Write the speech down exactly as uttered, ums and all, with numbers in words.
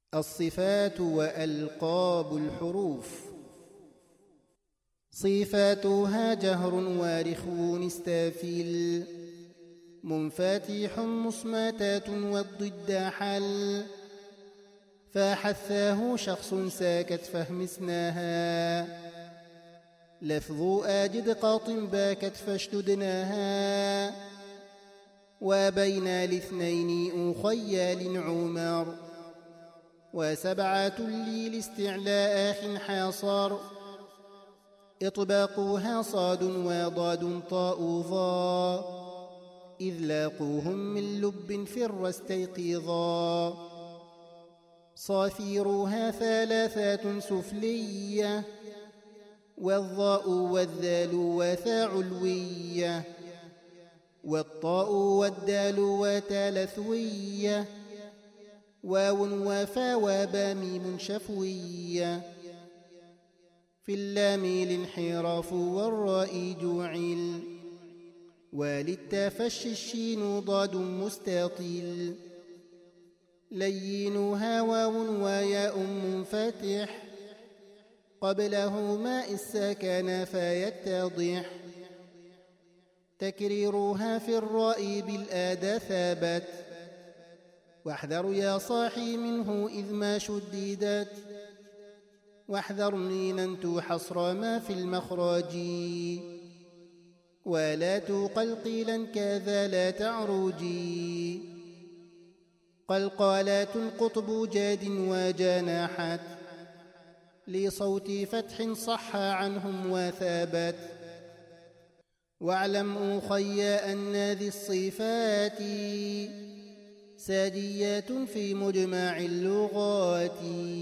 الصفات وألقاب الحروف. صفاتها جهر وارخون استافل منفاتيح مصماتات والضد حل فحثاه شخص ساكت فهم اسناها لفظ آجد قاط باكت فاشتدناها وبين الاثنين أخيال عمر وسبعة لي لاستعلاء آخ حاصر إطباقها صاد وضاد طاء ظا إذ لاقوهم من لب فر استيقظا صافيرها ثلاثات سفلية والضاء والذال وثاء علوية والطاء والدال وتلثوية واو وفا وبا ميم شفوية في اللام الانحراف والراء جعل وللتفش الشين ضاد مستطيل لينها واو وياء منفتح قبله ماء السكن فيتضح تكريرها في الراء بالآد ثابت واحذر يا صاحي منه إذ ما شددت واحذرني ننت حصر ما في المخرج ولا تقلقلا كذا لا تعرجي قلقالات قطب جاد وجناحت لصوت فتح صح عنهم وثابت واعلم أخي أن ذي الصفات ساديات في مجمع اللغات